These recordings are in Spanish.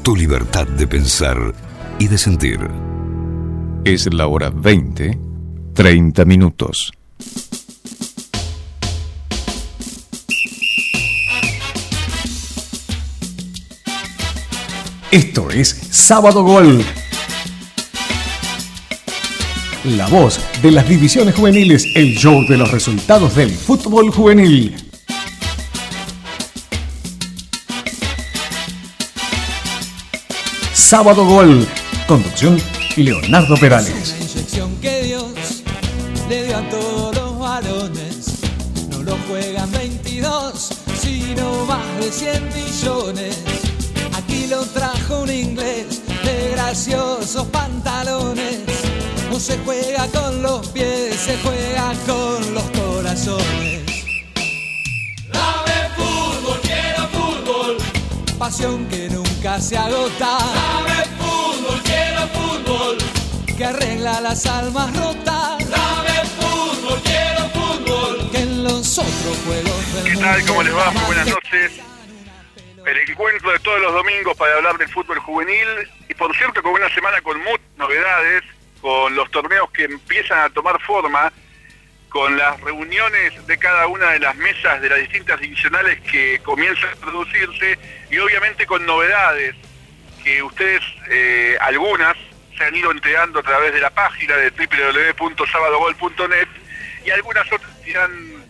tu libertad de pensar y de sentir. Es la hora 20, 30 minutos. Esto es Sábado Gol. La voz de las divisiones juveniles, el show de los resultados del fútbol juvenil. Sábado Gol. Conducción Leonardo Perales. La inyección que Dios le dio a todos los varones. No lo juegan 22, sino más de 100 millones. Aquí lo trajo un inglés de graciosos pantalones. No se juega con los pies, se juega con los corazones. Dame fútbol, quiero fútbol. Pasión que nunca se agota. Dame fútbol, quiero fútbol. Que arregla las almas rotas. Dame fútbol, quiero fútbol. Que en los otros juegos del mundo. ¿Qué tal? ¿Cómo les va? Muy buenas noches. El encuentro de todos los domingos para hablar del fútbol juvenil. Y por cierto, con una semana con muchas novedades, con los torneos que empiezan a tomar forma, con las reuniones de cada una de las mesas de las distintas divisionales que comienzan a producirse, y obviamente con novedades que ustedes, algunas, se han ido enterando a través de la página de www.sabadogol.net, y algunas otras irán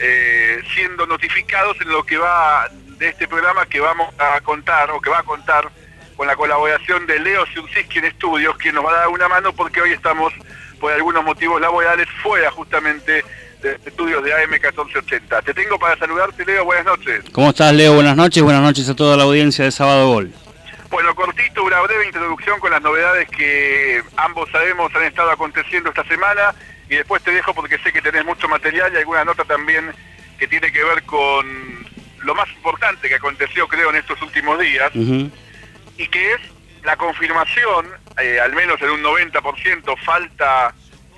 siendo notificados en lo que va de este programa que vamos a contar, o que va a contar, con la colaboración de Leo Siurciski en estudios, quien nos va a dar una mano porque hoy estamos, por algunos motivos laborales, fuera justamente de estudios de AM 1480. Te tengo para saludarte, Leo, buenas noches. ¿Cómo estás, Leo? Buenas noches a toda la audiencia de Sábado Gol. Bueno, cortito, una breve introducción con las novedades que ambos sabemos han estado aconteciendo esta semana, y después te dejo porque sé que tenés mucho material y alguna nota también que tiene que ver con lo más importante que aconteció, creo, en estos últimos días. Uh-huh. Y que es la confirmación, al menos en un 90%, falta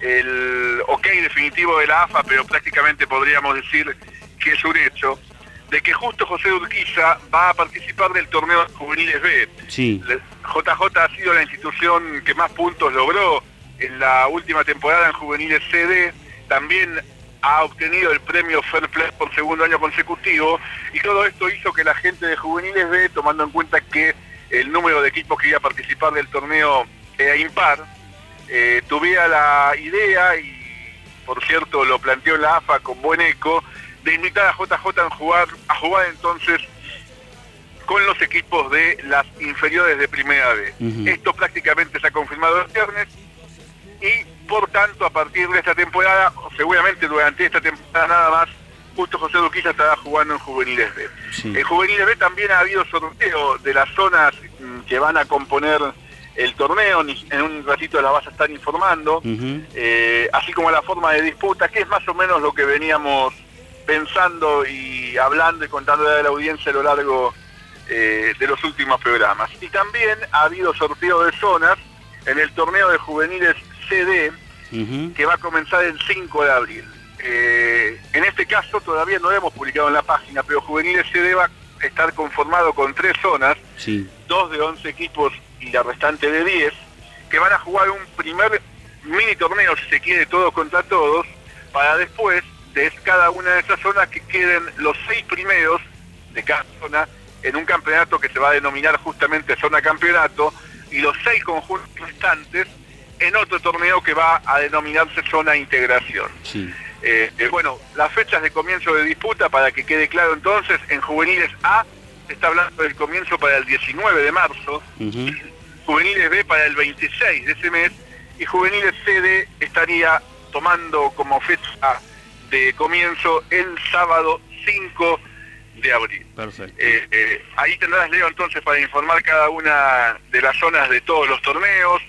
el ok definitivo de la AFA, pero prácticamente podríamos decir que es un hecho, de que justo José Urquiza va a participar del torneo de juveniles B. Sí. JJ ha sido la institución que más puntos logró en la última temporada en juveniles CD, también ha obtenido el premio Fair Play por segundo año consecutivo, y todo esto hizo que la gente de juveniles B, tomando en cuenta que el número de equipos que iba a participar del torneo era impar, tuviera la idea, y por cierto lo planteó la AFA con buen eco, de invitar a JJ a jugar entonces con los equipos de las inferiores de Primera B. Uh-huh. Esto prácticamente se ha confirmado el viernes, y por tanto a partir de esta temporada, o seguramente durante esta temporada nada más, justo José Urquiza estará jugando en juveniles B. Sí. En juveniles B también ha habido sorteo de las zonas que van a componer el torneo, en un ratito la vas a estar informando, uh-huh. Así como la forma de disputa, que es más o menos lo que veníamos pensando y hablando y contándole a la audiencia a lo largo de los últimos programas. Y también ha habido sorteo de zonas en el torneo de juveniles CD, uh-huh. que va a comenzar el 5 de abril. En este caso todavía no lo hemos publicado en la página, pero Juveniles CD va a estar conformado con 3 zonas, sí. 2 de 11 equipos y la restante de 10, que van a jugar un primer mini torneo, si se quiere, todos contra todos, para después de cada una de esas zonas que queden los 6 primeros de cada zona en un campeonato que se va a denominar justamente zona campeonato, y los 6 conjuntos restantes en otro torneo que va a denominarse zona integración. Sí. Bueno, las fechas de comienzo de disputa, para que quede claro entonces, en juveniles A se está hablando del comienzo para el 19 de marzo, uh-huh. Juveniles B para el 26 de ese mes, y juveniles CD estaría tomando como fecha de comienzo el sábado 5 de abril. Perfecto. Ahí tendrás, Leo, entonces, para informar cada una de las zonas de todos los torneos.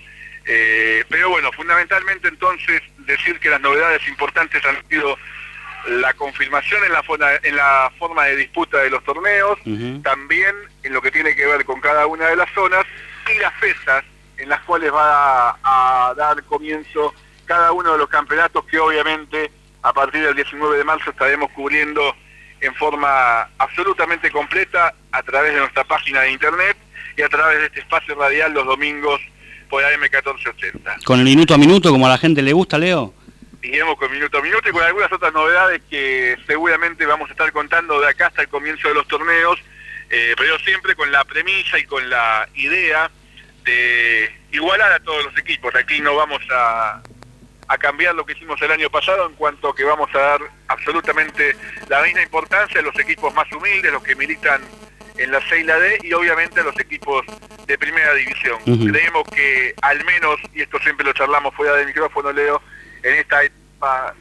Pero bueno, fundamentalmente entonces decir que las novedades importantes han sido la confirmación en la forma de disputa de los torneos, uh-huh. también en lo que tiene que ver con cada una de las zonas, y las fechas en las cuales va a dar comienzo cada uno de los campeonatos, que obviamente a partir del 19 de marzo estaremos cubriendo en forma absolutamente completa a través de nuestra página de internet y a través de este espacio radial los domingos por AM1480. ¿Con el minuto a minuto, como a la gente le gusta, Leo? Iremos con minuto a minuto y con algunas otras novedades que seguramente vamos a estar contando de acá hasta el comienzo de los torneos, pero siempre con la premisa y con la idea de igualar a todos los equipos. Aquí no vamos a cambiar lo que hicimos el año pasado, en cuanto a que vamos a dar absolutamente la misma importancia a los equipos más humildes, los que militan en la C y la D, y obviamente a los equipos de primera división. Creemos que al menos, y esto siempre lo charlamos fuera del micrófono, Leo, en esta etapa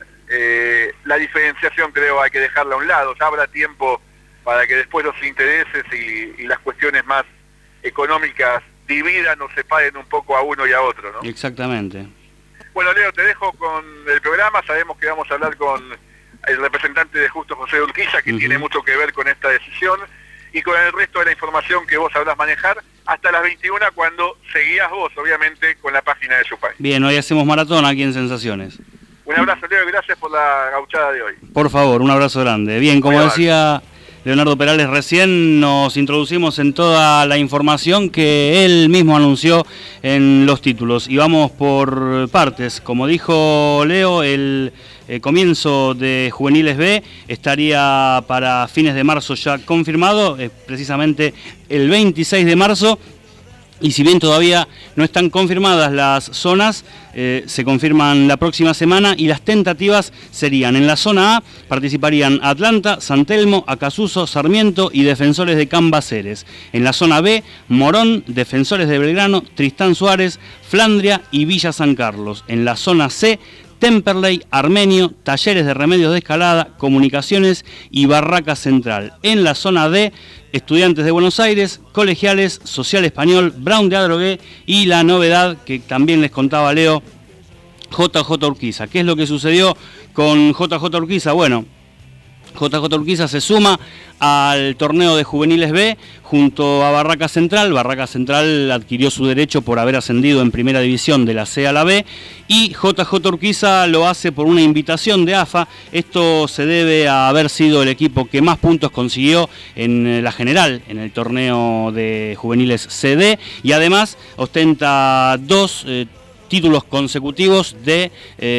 la diferenciación creo hay que dejarla a un lado. Ya habrá tiempo para que después los intereses y las cuestiones más económicas dividan o separen un poco a uno y a otro, ¿no? Exactamente. Bueno, Leo, te dejo con el programa. Sabemos que vamos a hablar con el representante de Justo, José de Urquiza, que tiene mucho que ver con esta decisión, y con el resto de la información que vos sabrás manejar hasta las 21, cuando seguías vos, obviamente, con la página de Yupay. Bien, hoy hacemos maratón aquí en Sensaciones. Un abrazo, Leo, y gracias por la gauchada de hoy. Por favor, un abrazo grande. Bien, como decía Leonardo Perales recién, nos introducimos en toda la información que él mismo anunció en los títulos. Y vamos por partes. Como dijo Leo, el comienzo de Juveniles B estaría para fines de marzo ya confirmado, precisamente el 26 de marzo. Y si bien todavía no están confirmadas las zonas, se confirman la próxima semana, y las tentativas serían: en la zona A participarían Atlanta, San Telmo, Acasuso, Sarmiento y Defensores de Cambaceres. En la zona B, Morón, Defensores de Belgrano, Tristán Suárez, Flandria y Villa San Carlos. En la zona C, Temperley, Armenio, Talleres de Remedios de Escalada, Comunicaciones y Barraca Central. En la zona D, Estudiantes de Buenos Aires, Colegiales, Social Español, Brown de Adrogué y la novedad que también les contaba Leo, JJ Urquiza. ¿Qué es lo que sucedió con JJ Urquiza? Bueno, JJ Urquiza se suma al torneo de Juveniles B junto a Barraca Central. Barraca Central adquirió su derecho por haber ascendido en primera división de la C a la B, y JJ Urquiza lo hace por una invitación de AFA. Esto se debe a haber sido el equipo que más puntos consiguió en la general, en el torneo de Juveniles CD, y además ostenta dos títulos consecutivos de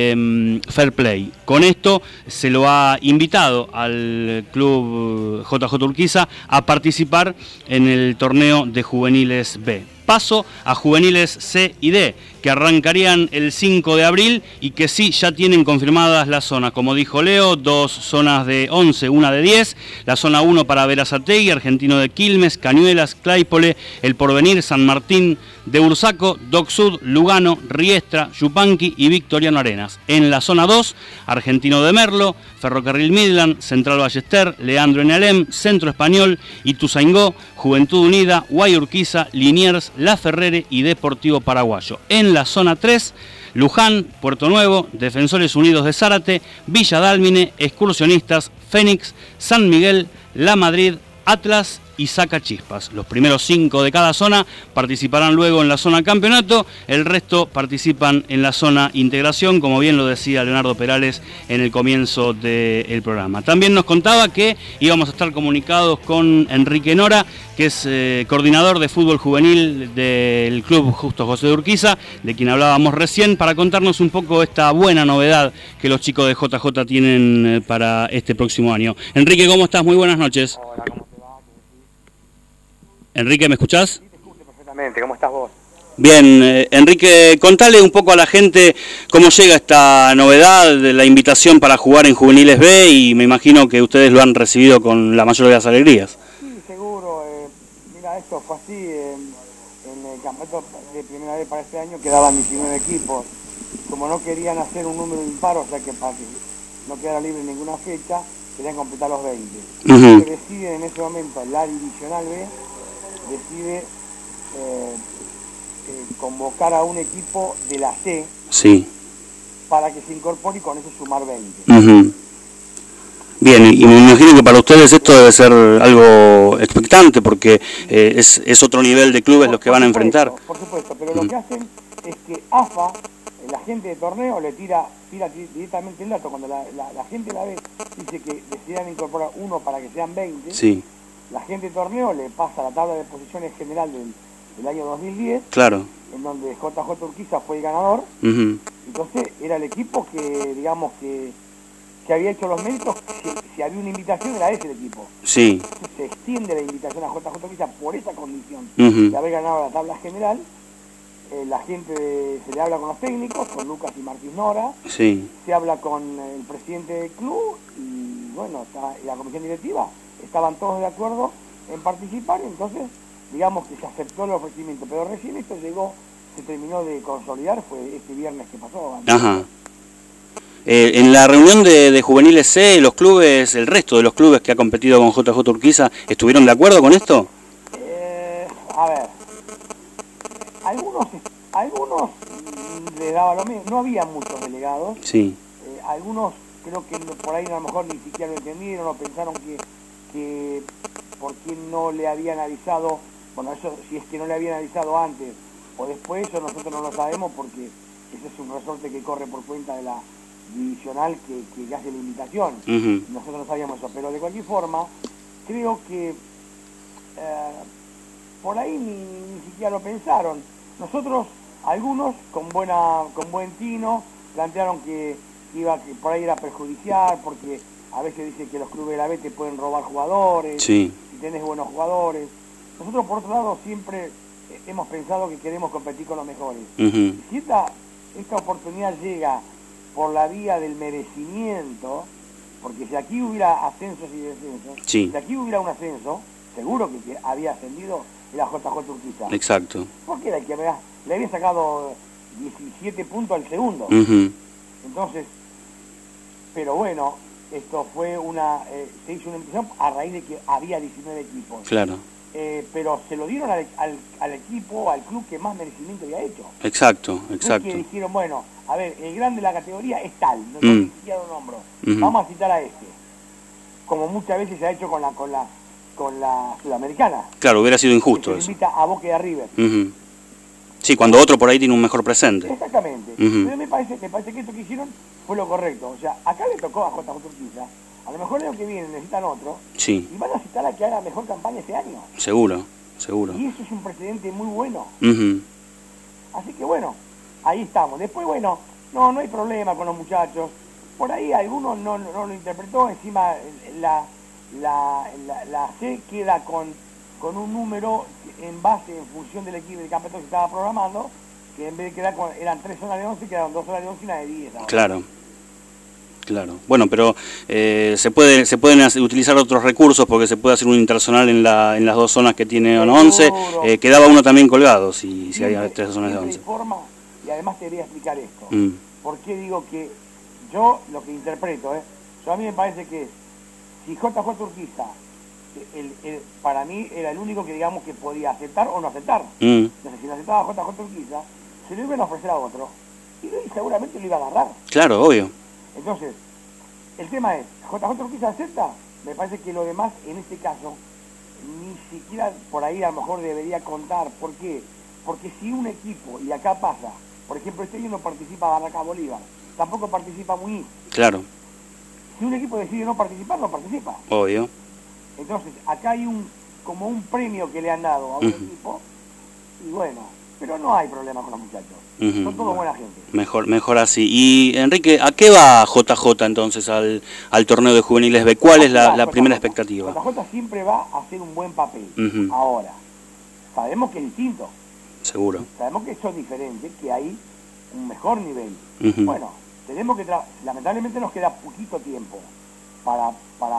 Fair Play. Con esto se lo ha invitado al club JJ Urquiza a participar en el torneo de Juveniles B. Paso a Juveniles C y D, que arrancarían el 5 de abril y que sí ya tienen confirmadas las zonas. Como dijo Leo, 2 zonas de 11, una de 10. La zona 1 para Berazategui, Argentino de Quilmes, Cañuelas, Claypole, El Porvenir, San Martín de Bursaco, Dock Sud, Lugano, Riestra, Yupanqui y Victoriano Arenas. En la zona 2, Argentino de Merlo, Ferrocarril Midland, Central Ballester, Leandro en Alem, Centro Español, Ituzaingó, Juventud Unida, Guayurquiza, Liniers, La Ferrere y Deportivo Paraguayo. En la zona 3, Luján, Puerto Nuevo, Defensores Unidos de Zárate, Villa Dálmine, Excursionistas, Fénix, San Miguel, La Madrid, Atlas y Sacachispas. Los primeros 5 de cada zona participarán luego en la zona campeonato, el resto participan en la zona integración, como bien lo decía Leonardo Perales en el comienzo del programa. También nos contaba que íbamos a estar comunicados con Enrique Nora, que es coordinador de fútbol juvenil del club Justo José de Urquiza, de quien hablábamos recién, para contarnos un poco esta buena novedad que los chicos de JJ tienen para este próximo año. Enrique, ¿cómo estás? Muy buenas noches. Hola, ¿cómo te va? Enrique, ¿me escuchás? Sí, te escucho perfectamente. ¿Cómo estás vos? Bien, Enrique, contale un poco a la gente cómo llega esta novedad de la invitación para jugar en Juveniles B, y me imagino que ustedes lo han recibido con la mayor de las alegrías. Sí, seguro. Mira, esto fue así. En el campeonato de primera vez para este año quedaban 19 equipos. Como no querían hacer un número impar, o sea que para que no quedara libre ninguna fecha, querían completar los 20. Lo que deciden en ese momento la divisional B decide convocar a un equipo de la C, sí, para que se incorpore y con eso sumar 20. Bien, y me imagino que para ustedes esto debe ser algo expectante, porque es otro nivel de clubes los que van a enfrentar. Por supuesto, pero lo que hacen es que AFA, la gente de torneo, le tira directamente el dato. Cuando la gente la ve, dice que decidan incorporar uno para que sean 20, sí, la gente de torneo le pasa la tabla de posiciones general del año 2010, Claro. en donde JJ Urquiza fue el ganador. Ujú. Entonces era el equipo que, digamos, que había hecho los méritos. Si había una invitación, era ese el equipo. Sí. Entonces se extiende la invitación a JJ Urquiza por esa condición Ujú. de haber ganado la tabla general. La gente se le habla con los técnicos, con Lucas y Martín Nora, Sí. se habla con el presidente del club y bueno, la comisión directiva, estaban todos de acuerdo en participar, entonces digamos que se aceptó el ofrecimiento, pero recién esto se terminó de consolidar, fue este viernes que pasó. Ajá. En la reunión de Juveniles C, los clubes, el resto de los clubes que ha competido con JJ Urquiza, ¿estuvieron de acuerdo con esto? A ver, algunos les daba lo mismo, no había muchos delegados, Sí. algunos creo que por ahí a lo mejor ni siquiera lo entendieron o pensaron que por qué no le habían avisado, bueno, eso si es que no le habían avisado antes o después, eso nosotros no lo sabemos porque ese es un resorte que corre por cuenta de la divisional que hace la invitación. Ujú. Nosotros no sabíamos eso, pero de cualquier forma creo que por ahí ni siquiera lo pensaron. Nosotros, algunos con buen tino, plantearon que por ahí era perjudicial, porque a veces dicen que los clubes de la B te pueden robar jugadores, Sí. si tenés buenos jugadores. Nosotros por otro lado siempre hemos pensado que queremos competir con los mejores. Ujú. Si esta oportunidad llega por la vía del merecimiento, porque si aquí hubiera ascensos y descensos, Sí. si aquí hubiera un ascenso, seguro que había ascendido era JJ Urquiza. Exacto. Porque era el que le había sacado 17 puntos al segundo. Ujú. Entonces, pero bueno, esto fue se hizo una invitación a raíz de que había 19 equipos. Claro. Pero se lo dieron al equipo, al club que más merecimiento había hecho. Exacto, No es exacto. que dijeron, bueno, a ver, el grande de la categoría es tal, no Mm. ni siquiera lo nombro. Ujú. Vamos a citar a este. Como muchas veces se ha hecho con la Sudamericana. Claro, hubiera sido injusto que se eso. invita a Boca y a River. Ujú. Sí, cuando otro por ahí tiene un mejor presente. Exactamente. Ujú. Pero me parece que esto que hicieron fue lo correcto. O sea, acá le tocó a JJ Urquiza. A lo mejor el año que viene necesitan otro. Sí, Y van a citar a que haga mejor campaña ese año. seguro, seguro. Y eso es un precedente muy bueno. Ujú. Así que bueno, ahí estamos. Después, bueno, no hay problema con los muchachos. Por ahí algunos no lo interpretó. Encima la C queda con un número en función del equipo del campeonato que estaba programando, que en vez de quedar eran 3 zonas de 11, quedaron 2 zonas de 11 y una de 10. ahora. Claro, claro. Bueno, pero se pueden utilizar otros recursos porque se puede hacer un interzonal en las dos zonas que tiene 11. Seguro. Quedaba uno también colgado si hay Siempre- 3 zonas de siempre hay 11. forma, y además te voy a explicar esto. Mm. ¿Por qué digo que yo lo que interpreto, yo a mí me parece que si JJ Urquiza, para mí era el único que digamos que podía aceptar o no aceptar. Mm. Entonces si no aceptaba JJ Urquiza, se lo iban a ofrecer a otro y seguramente lo iba a agarrar. Claro, obvio. Entonces, el tema es, ¿JJ Urquiza acepta? Me parece que lo demás, en este caso, ni siquiera por ahí a lo mejor debería contar. ¿Por qué? Porque si un equipo, y acá pasa, por ejemplo, este año no participa Barraca Bolívar, tampoco participa Muñiz. Claro, Si un equipo decide no participar, no participa. obvio. Entonces, acá hay como un premio que le han dado a un Ujú. equipo, y bueno, pero no hay problema con los muchachos. Ujú. Son todos buena gente. Mejor así. Y Enrique, ¿a qué va JJ entonces al torneo de juveniles B? ¿Cuál es la JJ. primera expectativa? JJ siempre va a hacer un buen papel. Ujú. Ahora, sabemos que es distinto. Seguro. Sabemos que eso es diferente, que hay un mejor nivel. Ujú. Bueno, tenemos que lamentablemente nos queda poquito tiempo para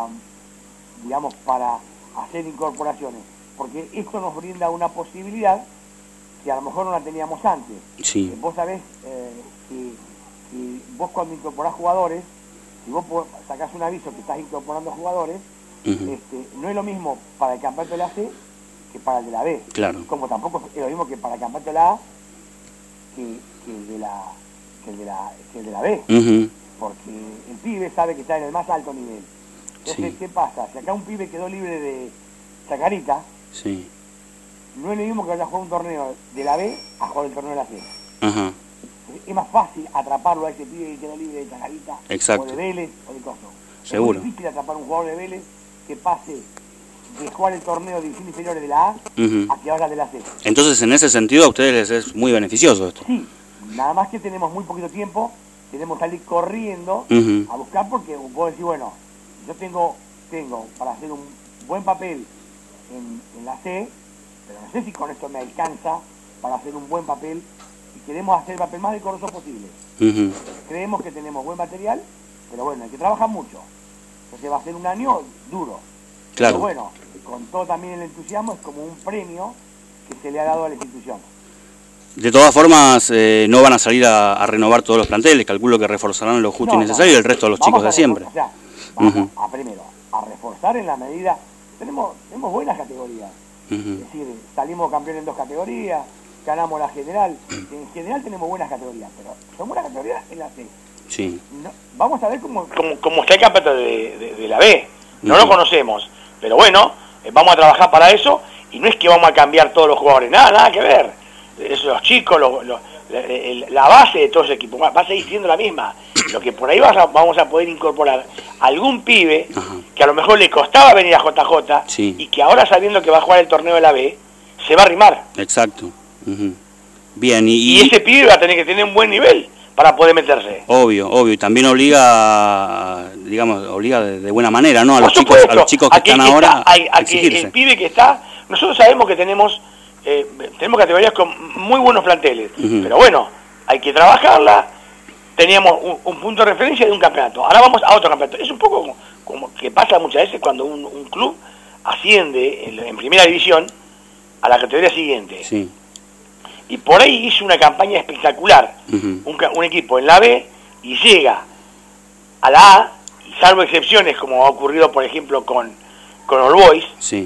hacer incorporaciones, porque esto nos brinda una posibilidad que a lo mejor no la teníamos antes. Sí. Vos sabés que vos cuando incorporás jugadores, si vos sacás un aviso que estás incorporando jugadores, Ujú. no es lo mismo para el campeonato de la C que para el de la B. Claro. Como tampoco es lo mismo que para el campeonato de la A que el de la B. Ujú. Porque el pibe sabe que está en el más alto nivel. Entonces, Sí. ¿qué pasa? Si acá un pibe quedó libre de Chacarita, Sí. no es lo mismo que vaya a jugar un torneo de la B a jugar el torneo de la C. Ajá. Es más fácil atraparlo a ese pibe que quedó libre de Chacarita, Exacto. o de Vélez, o de Coso. Seguro. Es muy difícil atrapar a un jugador de Vélez que pase de jugar el torneo de divisiones inferiores de la A a que ahora de la C. Entonces, en ese sentido, a ustedes les es muy beneficioso esto. Sí, nada más que tenemos muy poquito tiempo, tenemos que salir corriendo a buscar, porque puedo decir, bueno, yo tengo para hacer un buen papel en la C, pero no sé si con esto me alcanza para hacer un buen papel, y queremos hacer el papel más decoroso posible. Creemos que tenemos buen material, pero bueno, hay que trabajar mucho. Entonces va a ser un año duro. Claro. Pero bueno, con todo también el entusiasmo, es como un premio que se le ha dado a la institución. De todas formas, no van a salir a renovar todos los planteles, calculo que reforzarán lo justo y necesario y el resto de los chicos de siempre. O sea, vamos primero a reforzar en la medida. Tenemos buenas categorías. Es decir, salimos campeones en 2 categorías, ganamos la general. En general tenemos buenas categorías, pero son buenas categorías en la C. Sí. No, vamos a ver cómo está el campeonato de la B. No lo conocemos, pero bueno, vamos a trabajar para eso, y no es que vamos a cambiar todos los jugadores, nada que ver. Los chicos, la base de todo ese equipo va a seguir siendo la misma. Lo que por ahí vamos a poder incorporar algún pibe que a lo mejor le costaba venir a JJ y que ahora, sabiendo que va a jugar el torneo de la B, se va a arrimar. Exacto. Bien, y ese pibe va a tener que tener un buen nivel para poder meterse. Obvio, y también obliga de buena manera, ¿no? A los chicos que están ahora a exigirse. El pibe que está, nosotros sabemos que tenemos categorías con muy buenos planteles, pero bueno, hay que trabajarla. Teníamos un punto de referencia de un campeonato, ahora vamos a otro campeonato. Es un poco como que pasa muchas veces cuando un club asciende en primera división a la categoría siguiente. Sí. Y por ahí hizo una campaña espectacular, un equipo en la B, y llega a la A, y salvo excepciones como ha ocurrido por ejemplo con All Boys,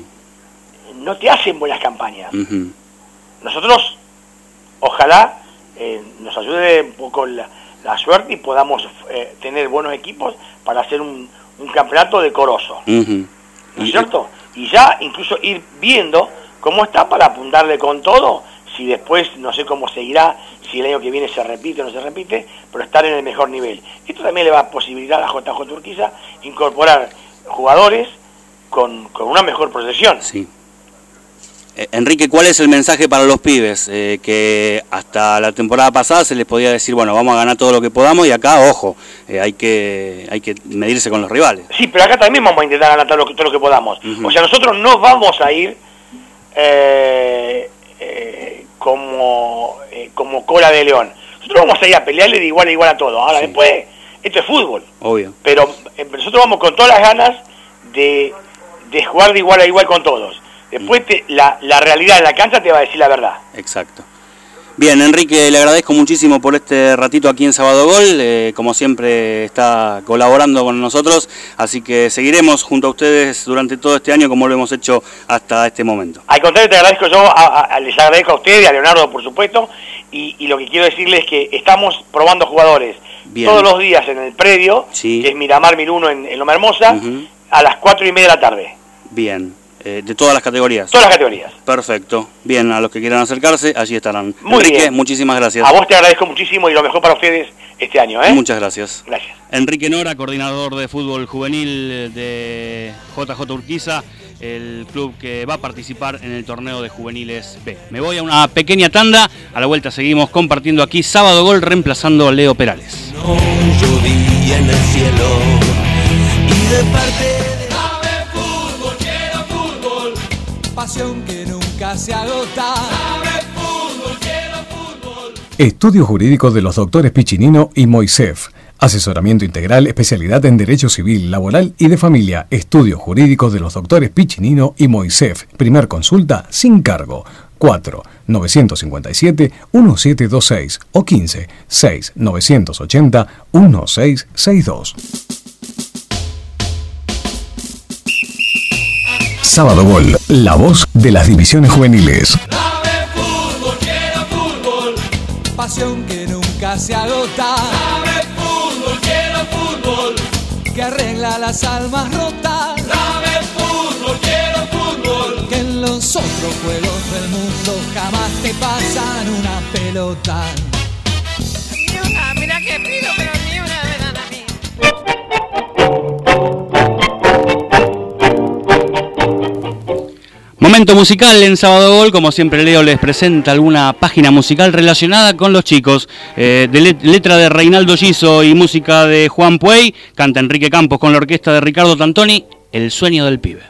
no te hacen buenas campañas. Nosotros, ojalá nos ayude un poco la suerte y podamos tener buenos equipos para hacer un campeonato decoroso. ¿No es cierto? Y ya incluso ir viendo cómo está para apuntarle con todo. Si después, no sé cómo seguirá, si el año que viene se repite o no se repite, pero estar en el mejor nivel. Esto también le va a posibilitar a JJ Urquiza incorporar jugadores con una mejor proyección. Sí. Enrique, ¿cuál es el mensaje para los pibes? Que hasta la temporada pasada se les podía decir, bueno, vamos a ganar todo lo que podamos, y acá, ojo, hay que medirse con los rivales. Sí, pero acá también vamos a intentar ganar todo lo que podamos. O sea, nosotros no vamos a ir como cola de león. Nosotros vamos a ir a pelearle de igual a igual a todo. Ahora después, esto es fútbol. Obvio. Pero nosotros vamos con todas las ganas de jugar de igual a igual con todos. Después la realidad en la cancha te va a decir la verdad. Exacto. Bien, Enrique, le agradezco muchísimo por este ratito aquí en Sábado Gol. Como siempre está colaborando con nosotros, así que seguiremos junto a ustedes durante todo este año como lo hemos hecho hasta este momento. Al contrario, te agradezco yo, les agradezco a ustedes y a Leonardo, por supuesto, y lo que quiero decirles es que estamos probando jugadores todos los días en el predio, que es Miramar 1001 en Loma Hermosa, a las 4:30 de la tarde. Bien. De todas las categorías. Todas las categorías. Perfecto. Bien, a los que quieran acercarse, allí estarán. Muy Enrique, bien. Muchísimas gracias. A vos te agradezco muchísimo y lo mejor para ustedes este año. Muchas gracias. Gracias. Enrique Nora, coordinador de fútbol juvenil de JJ Urquiza, el club que va a participar en el torneo de juveniles B. Me voy a una pequeña tanda, a la vuelta seguimos compartiendo aquí Sábado Gol reemplazando a Leo Perales. No llovía en el cielo y de parte pasión que nunca se agota. Sabe fútbol, quiero fútbol. Estudio Jurídico de los doctores Piccinino y Moisef. Asesoramiento integral, especialidad en Derecho Civil, Laboral y de Familia. Estudio Jurídico de los doctores Piccinino y Moisef. Primer consulta sin cargo. 4-957-1726 o 15-6-980-1662. Sábado Gol, la voz de las divisiones juveniles. Dame fútbol, quiero fútbol. Pasión que nunca se agota. Dame fútbol, quiero fútbol. Que arregla las almas rotas. Dame fútbol, quiero fútbol. Que en los otros juegos del mundo jamás te pasan una pelota. Ni una, mira que pido, pero ni una me dan a mí. Momento musical en Sábado Gol, como siempre Leo les presenta alguna página musical relacionada con los chicos. Letra de Reinaldo Giso y música de Juan Puey, canta Enrique Campos con la orquesta de Ricardo Tantoni, El sueño del pibe.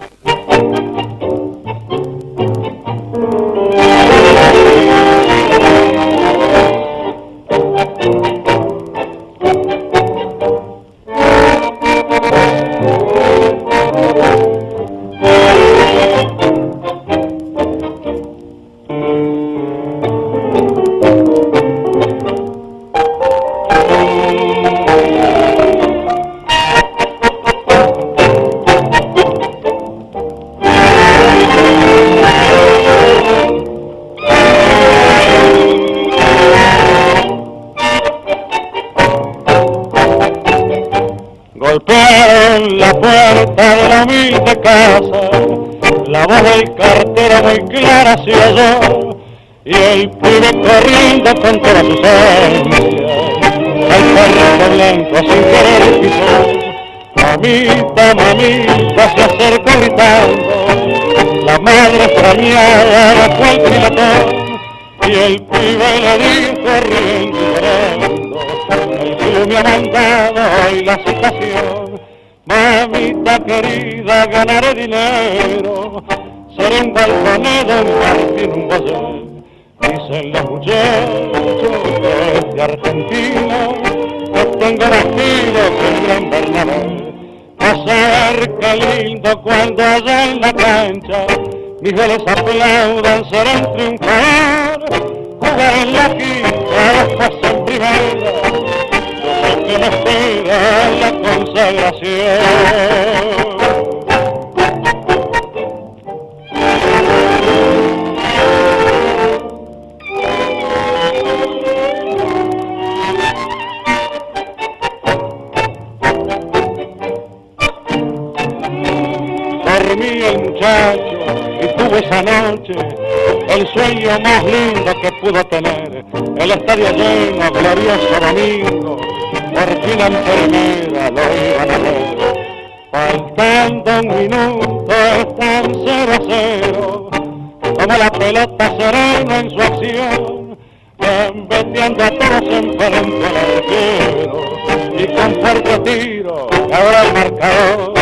Golpearon la puerta de la humilde casa, la voz del cartero muy clara se oyó, y el pibe corriendo con toda su ansia, al perro blanco sin querer pisó. Mamita, mamita se acercó gritando, la madre extrañada bajó el pilotón, y el pibe le dijo riendo y llorando, el club me ha mandado hoy la citación. Mamita querida, ganaré dinero, seré un balconero, un martín, un boyer. Dicen los muchachos desde Argentina que tengo más tiro que el gran Bernabé. Pasar qué lindo cuando allá en la cancha mis goles aplaudan, será un triunfador. Jugar en la quinta, después en primera, yo sé que me espera la consagración. Dormí el muchacho y tuve esa noche el sueño más lindo que pudo tener. El estadio lleno, glorioso domingo, por fin la enfermera lo iban a ver. Faltando un minuto están 0-0, como la pelota serena en su acción, gambeteando a todos enfrente al arquero, y con fuerte tiro ahora el marcador.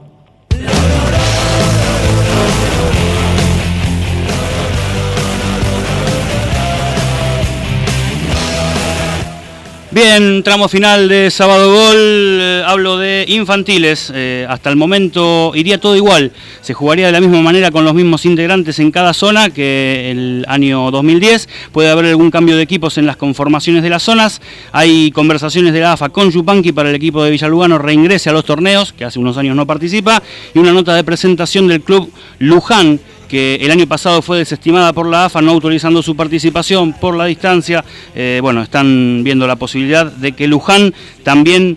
Bien, tramo final de Sábado Gol, hablo de infantiles, hasta el momento iría todo igual, se jugaría de la misma manera con los mismos integrantes en cada zona que el año 2010, puede haber algún cambio de equipos en las conformaciones de las zonas, hay conversaciones de la AFA con Yupanqui para el equipo de Villalugano reingrese a los torneos, que hace unos años no participa, y una nota de presentación del club Luján, que el año pasado fue desestimada por la AFA, no autorizando su participación por la distancia. Bueno, están viendo la posibilidad de que Luján también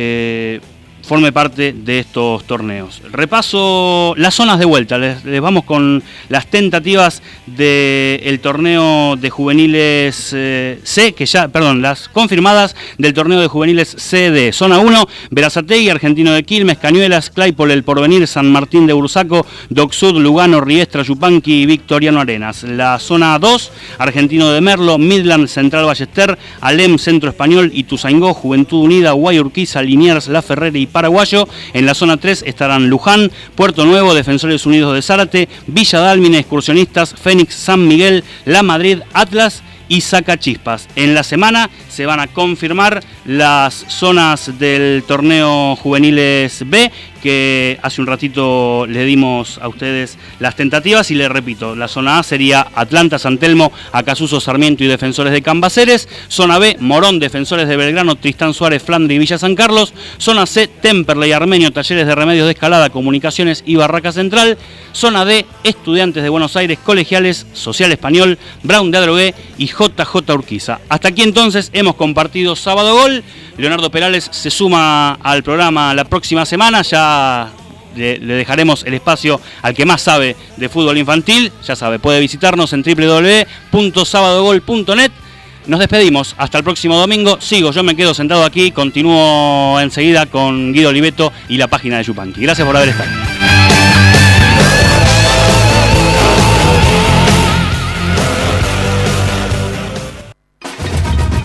forme parte de estos torneos. Repaso las zonas de vuelta, les vamos con las tentativas del torneo de juveniles C, las confirmadas del torneo de juveniles CD. Zona 1, Berazategui, Argentino de Quilmes, Cañuelas, Claypole, El Porvenir, San Martín de Bursaco, Doc Sud, Lugano, Riestra, Yupanqui y Victoriano Arenas. La zona 2, Argentino de Merlo, Midland, Central Ballester, Alem, Centro Español, Ituzaingó, Juventud Unida, Guayurquiza, Liniers, La Ferrera y Paraguayo. En la zona 3 estarán Luján, Puerto Nuevo, Defensores Unidos de Zárate, Villa Dálmine, Excursionistas, Fénix, San Miguel, La Madrid, Atlas y Sacachispas. En la semana se van a confirmar las zonas del torneo juveniles B, que hace un ratito le dimos a ustedes las tentativas y les repito, la zona A sería Atlanta, San Telmo, Acasuso, Sarmiento y Defensores de Cambaceres. Zona B, Morón, Defensores de Belgrano, Tristán Suárez, Flandre y Villa San Carlos. Zona C, Temperley, Armenio, Talleres de Remedios de Escalada, Comunicaciones y Barraca Central. Zona D, Estudiantes de Buenos Aires, Colegiales, Social Español, Brown de Adrogué y JJ Urquiza. Hasta aquí entonces hemos compartido Sábado Gol. Leonardo Perales se suma al programa la próxima semana, ya le dejaremos el espacio al que más sabe de fútbol infantil, ya sabe, puede visitarnos en www.sabadogol.net. Nos despedimos, hasta el próximo domingo, yo me quedo sentado aquí, continúo enseguida con Guido Oliveto y la página de Yupanqui. Gracias por haber estado.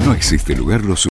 No existe lugar lo